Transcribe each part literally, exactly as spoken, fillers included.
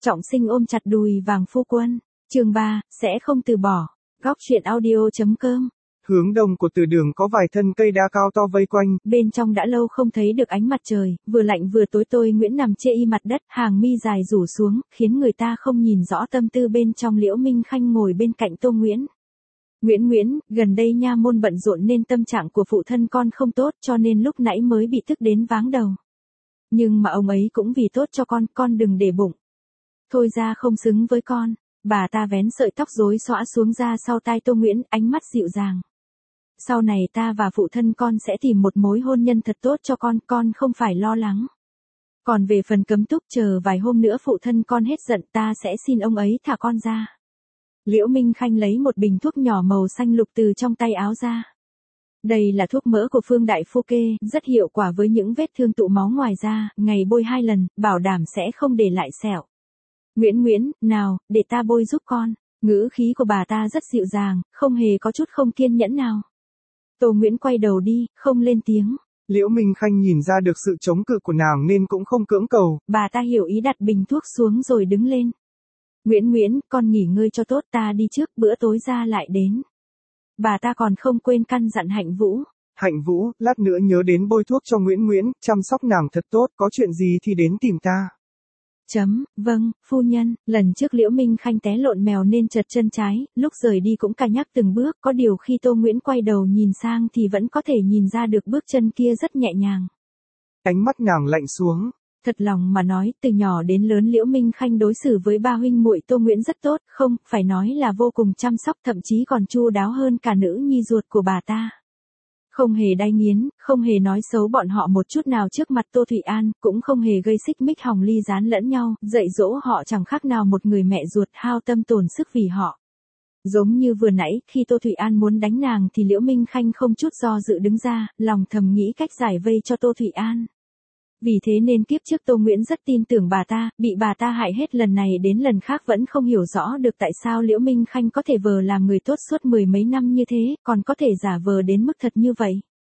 Trọng Sinh ôm chặt đùi vàng phu quân. Chương ba, sẽ không từ bỏ. Góc truyện audio.com. Hướng đông của từ đường có vài thân cây đa cao to vây quanh. Bên trong đã lâu không thấy được ánh mặt trời, vừa lạnh vừa tối. Tôi Nguyễn nằm chê y mặt đất, hàng mi dài rủ xuống, khiến người ta không nhìn rõ tâm tư bên trong. Liễu Minh Khanh ngồi bên cạnh Tô Nguyễn. Nguyễn Nguyễn, gần đây nha môn bận rộn nên tâm trạng của phụ thân con không tốt, cho nên lúc nãy mới bị tức đến váng đầu. Nhưng mà ông ấy cũng vì tốt cho con, con đừng để bụng. Thôi ra không xứng với con. Bà ta vén sợi tóc rối xõa xuống ra sau tai Tô Nguyễn, ánh mắt dịu dàng. Sau này ta và phụ thân con sẽ tìm một mối hôn nhân thật tốt cho con, con không phải lo lắng. Còn về phần cấm túc, chờ vài hôm nữa phụ thân con hết giận, ta sẽ xin ông ấy thả con ra. Liễu Minh Khanh lấy một bình thuốc nhỏ màu xanh lục từ trong tay áo ra. Đây là thuốc mỡ của Phương Đại Phu kê, rất hiệu quả với những vết thương tụ máu ngoài da, ngày bôi hai lần, bảo đảm sẽ không để lại sẹo. Nguyễn Nguyễn, nào, để ta bôi giúp con. Ngữ khí của bà ta rất dịu dàng, không hề có chút không kiên nhẫn nào. Tô Nguyễn quay đầu đi, không lên tiếng. Liễu Minh Khanh nhìn ra được sự chống cự của nàng nên cũng không cưỡng cầu. Bà ta hiểu ý, đặt bình thuốc xuống rồi đứng lên. Nguyễn Nguyễn, con nghỉ ngơi cho tốt, ta đi trước, bữa tối ra lại đến. Bà ta còn không quên căn dặn Hạnh Vũ. Hạnh Vũ, lát nữa nhớ đến bôi thuốc cho Nguyễn Nguyễn, chăm sóc nàng thật tốt, có chuyện gì thì đến tìm ta. Chấm, vâng, phu nhân. Lần trước Liễu Minh Khanh té lộn mèo nên trật chân trái, lúc rời đi cũng cà nhắc từng bước, có điều khi Tô Nguyễn quay đầu nhìn sang thì vẫn có thể nhìn ra được bước chân kia rất nhẹ nhàng. Ánh mắt nàng lạnh xuống. Thật lòng mà nói, từ nhỏ đến lớn Liễu Minh Khanh đối xử với ba huynh muội Tô Nguyễn rất tốt, không, phải nói là vô cùng chăm sóc, thậm chí còn chu đáo hơn cả nữ nhi ruột của bà ta. Không hề đay nghiến, không hề nói xấu bọn họ một chút nào trước mặt Tô Thụy An, cũng không hề gây xích mích hòng ly gián lẫn nhau, dạy dỗ họ chẳng khác nào một người mẹ ruột, hao tâm tổn sức vì họ. Giống như vừa nãy, khi Tô Thụy An muốn đánh nàng thì Liễu Minh Khanh không chút do dự đứng ra, lòng thầm nghĩ cách giải vây cho Tô Thụy An. Vì thế nên kiếp trước Tô Nguyễn rất tin tưởng bà ta, bị bà ta hại hết lần này đến lần khác vẫn không hiểu rõ được tại sao Liễu Minh Khanh có thể vờ làm người tốt suốt mười mấy năm như thế, còn có thể giả vờ đến mức thật như vậy.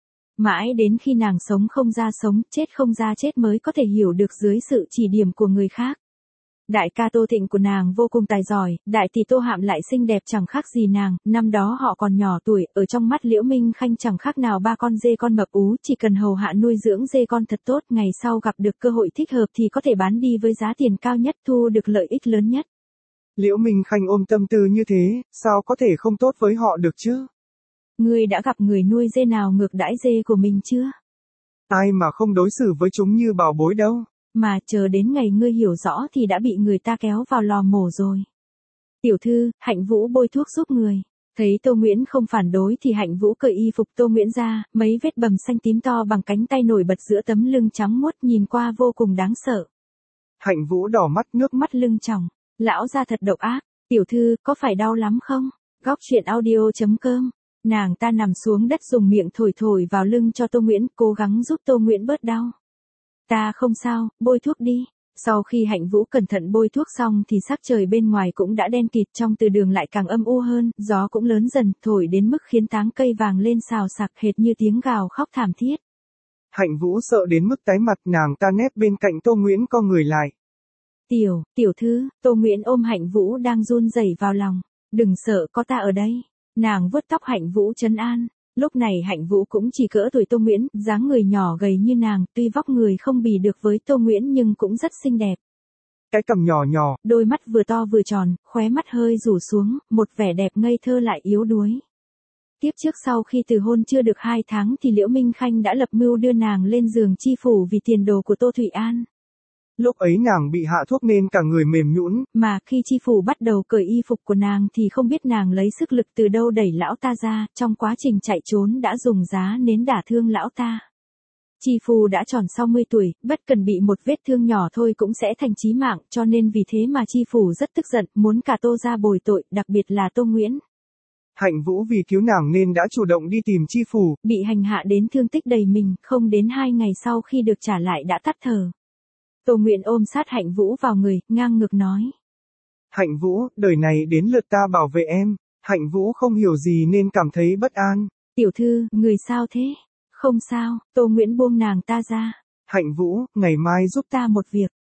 Mãi đến khi nàng sống không ra sống, chết không ra chết mới có thể hiểu được dưới sự chỉ điểm của người khác. Đại ca Tô Thịnh của nàng vô cùng tài giỏi, đại tỷ Tô Hạm lại xinh đẹp chẳng khác gì nàng, năm đó họ còn nhỏ tuổi, ở trong mắt Liễu Minh Khanh chẳng khác nào ba con dê con mập ú, chỉ cần hầu hạ nuôi dưỡng dê con thật tốt, ngày sau gặp được cơ hội thích hợp thì có thể bán đi với giá tiền cao nhất, thu được lợi ích lớn nhất. Liễu Minh Khanh ôm tâm tư như thế, sao có thể không tốt với họ được chứ? Ngươi đã gặp người nuôi dê nào ngược đãi dê của mình chưa? Ai mà không đối xử với chúng như bảo bối đâu. Mà chờ đến ngày ngươi hiểu rõ thì đã bị người ta kéo vào lò mổ rồi. Tiểu thư, Hạnh Vũ bôi thuốc giúp người. Thấy Tô Nguyễn không phản đối thì Hạnh Vũ cởi y phục Tô Nguyễn ra, mấy vết bầm xanh tím to bằng cánh tay nổi bật giữa tấm lưng trắng muốt, nhìn qua vô cùng đáng sợ. Hạnh Vũ đỏ mắt, nước mắt lưng tròng. Lão ra thật độc ác. Tiểu thư, có phải đau lắm không? Góc truyện audio.com. Nàng ta nằm xuống đất dùng miệng thổi thổi vào lưng cho Tô Nguyễn, cố gắng giúp Tô Nguyễn bớt đau. Ta không sao, bôi thuốc đi. Sau khi Hạnh Vũ cẩn thận bôi thuốc xong thì sắc trời bên ngoài cũng đã đen kịt, trong từ đường lại càng âm u hơn, gió cũng lớn dần, thổi đến mức khiến táng cây vàng lên xào xạc hệt như tiếng gào khóc thảm thiết. Hạnh Vũ sợ đến mức tái mặt, nàng ta nép bên cạnh Tô Nguyễn co người lại. Tiểu, tiểu thư, Tô Nguyễn ôm Hạnh Vũ đang run rẩy vào lòng. Đừng sợ, có ta ở đây. Nàng vuốt tóc Hạnh Vũ trấn an. Lúc này Hạnh Vũ cũng chỉ cỡ tuổi Tô Nguyễn, dáng người nhỏ gầy như nàng, tuy vóc người không bì được với Tô Nguyễn nhưng cũng rất xinh đẹp. Cái cằm nhỏ nhỏ, đôi mắt vừa to vừa tròn, khóe mắt hơi rủ xuống, một vẻ đẹp ngây thơ lại yếu đuối. Tiếp trước sau khi từ hôn chưa được hai tháng thì Liễu Minh Khanh đã lập mưu đưa nàng lên giường chi phủ vì tiền đồ của Tô Thụy An. Lúc ấy nàng bị hạ thuốc nên cả người mềm nhũn, mà khi chi phủ bắt đầu cởi y phục của nàng thì không biết nàng lấy sức lực từ đâu đẩy lão ta ra, trong quá trình chạy trốn đã dùng giá nến đả thương lão ta. Chi phủ đã tròn sáu mươi tuổi, bất cần bị một vết thương nhỏ thôi cũng sẽ thành chí mạng, cho nên vì thế mà chi phủ rất tức giận, muốn cả Tô gia bồi tội, đặc biệt là Tô Nguyễn. Hạnh Vũ vì cứu nàng nên đã chủ động đi tìm chi phủ. Bị hành hạ đến thương tích đầy mình, không đến hai ngày sau khi được trả lại đã tắt thở. Tô Nguyễn ôm sát Hạnh Vũ vào người, ngang ngược nói. Hạnh Vũ, đời này đến lượt ta bảo vệ em. Hạnh Vũ không hiểu gì nên cảm thấy bất an. Tiểu thư, người sao thế? Không sao, Tô Nguyễn buông nàng ta ra. Hạnh Vũ, ngày mai giúp ta một việc.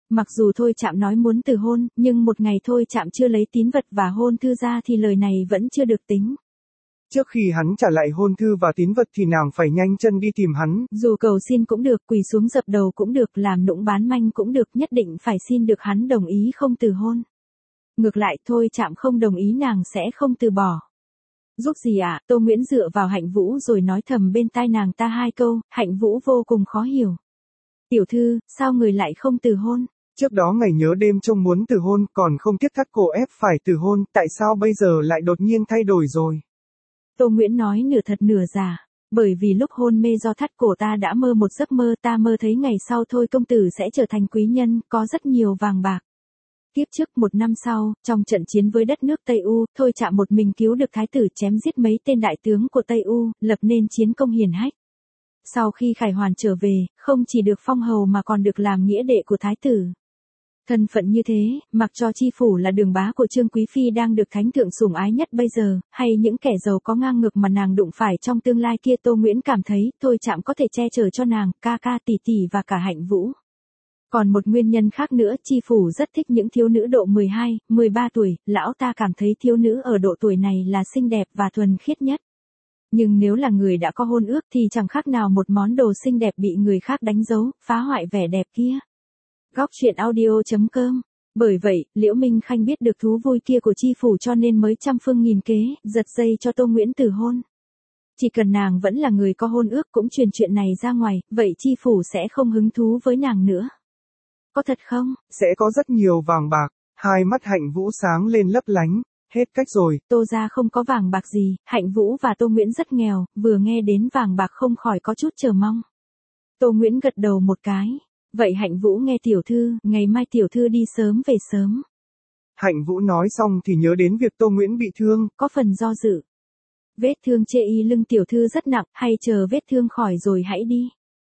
Mặc dù Thôi Trạm nói muốn từ hôn, nhưng một ngày Thôi Trạm chưa lấy tín vật và hôn thư ra thì lời này vẫn chưa được tính. Trước khi hắn trả lại hôn thư và tín vật thì nàng phải nhanh chân đi tìm hắn. Dù cầu xin cũng được, quỳ xuống dập đầu cũng được, làm nũng bán manh cũng được, nhất định phải xin được hắn đồng ý không từ hôn. Ngược lại Thôi Trạm không đồng ý nàng sẽ không từ bỏ. Giúp gì ạ? À? Tô Nguyễn dựa vào Hạnh Vũ rồi nói thầm bên tai nàng ta hai câu, Hạnh Vũ vô cùng khó hiểu. Tiểu thư, sao người lại không từ hôn? Trước đó ngày nhớ đêm trông muốn từ hôn, còn không thiết thắt cổ ép phải từ hôn, tại sao bây giờ lại đột nhiên thay đổi rồi? Tô Nguyễn nói nửa thật nửa giả. Bởi vì lúc hôn mê do thắt cổ ta đã mơ một giấc mơ, ta mơ thấy ngày sau Thôi công tử sẽ trở thành quý nhân, có rất nhiều vàng bạc. Tiếp trước một năm sau, trong trận chiến với đất nước Tây U, Thôi Trạm một mình cứu được thái tử, chém giết mấy tên đại tướng của Tây U, lập nên chiến công hiển hách. Sau khi Khải Hoàn trở về, không chỉ được phong hầu mà còn được làm nghĩa đệ của thái tử. Thân phận như thế, mặc cho chi phủ là đường bá của Trương Quý Phi đang được thánh thượng sủng ái nhất bây giờ, hay những kẻ giàu có ngang ngược mà nàng đụng phải trong tương lai kia, Tô Nguyễn cảm thấy Thôi Trạm có thể che chở cho nàng, ca ca tỷ tỷ và cả Hạnh Vũ. Còn một nguyên nhân khác nữa, chi phủ rất thích những thiếu nữ độ mười hai, mười ba tuổi, lão ta cảm thấy thiếu nữ ở độ tuổi này là xinh đẹp và thuần khiết nhất. Nhưng nếu là người đã có hôn ước thì chẳng khác nào một món đồ xinh đẹp bị người khác đánh dấu, phá hoại vẻ đẹp kia. Góc truyện audio chấm com. Bởi vậy, Liễu Minh Khanh biết được thú vui kia của chi phủ cho nên mới trăm phương nghìn kế, giật dây cho Tô Nguyễn từ hôn. Chỉ cần nàng vẫn là người có hôn ước cũng truyền chuyện này ra ngoài, vậy chi phủ sẽ không hứng thú với nàng nữa. Có thật không? Sẽ có rất nhiều vàng bạc. Hai mắt Hạnh Vũ sáng lên lấp lánh. Hết cách rồi. Tô gia không có vàng bạc gì, Hạnh Vũ và Tô Nguyễn rất nghèo, vừa nghe đến vàng bạc không khỏi có chút chờ mong. Tô Nguyễn gật đầu một cái. Vậy Hạnh Vũ nghe tiểu thư, ngày mai tiểu thư đi sớm về sớm. Hạnh Vũ nói xong thì nhớ đến việc Tô Nguyễn bị thương, có phần do dự. Vết thương chê y lưng tiểu thư rất nặng, hay chờ vết thương khỏi rồi hãy đi.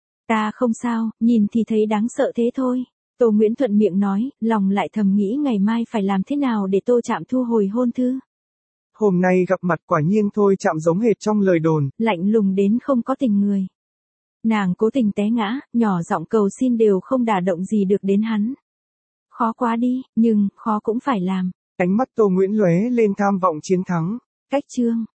Ta không sao, nhìn thì thấy đáng sợ thế thôi. Tô Nguyễn thuận miệng nói, lòng lại thầm nghĩ ngày mai phải làm thế nào để Tô Trạm thu hồi hôn thư. Hôm nay gặp mặt quả nhiên Thôi Trạm giống hệt trong lời đồn, lạnh lùng đến không có tình người. Nàng cố tình té ngã, nhỏ giọng cầu xin đều không đả động gì được đến hắn. Khó quá đi, nhưng khó cũng phải làm. Ánh mắt Tô Nguyễn lóe lên tham vọng chiến thắng. Cách chương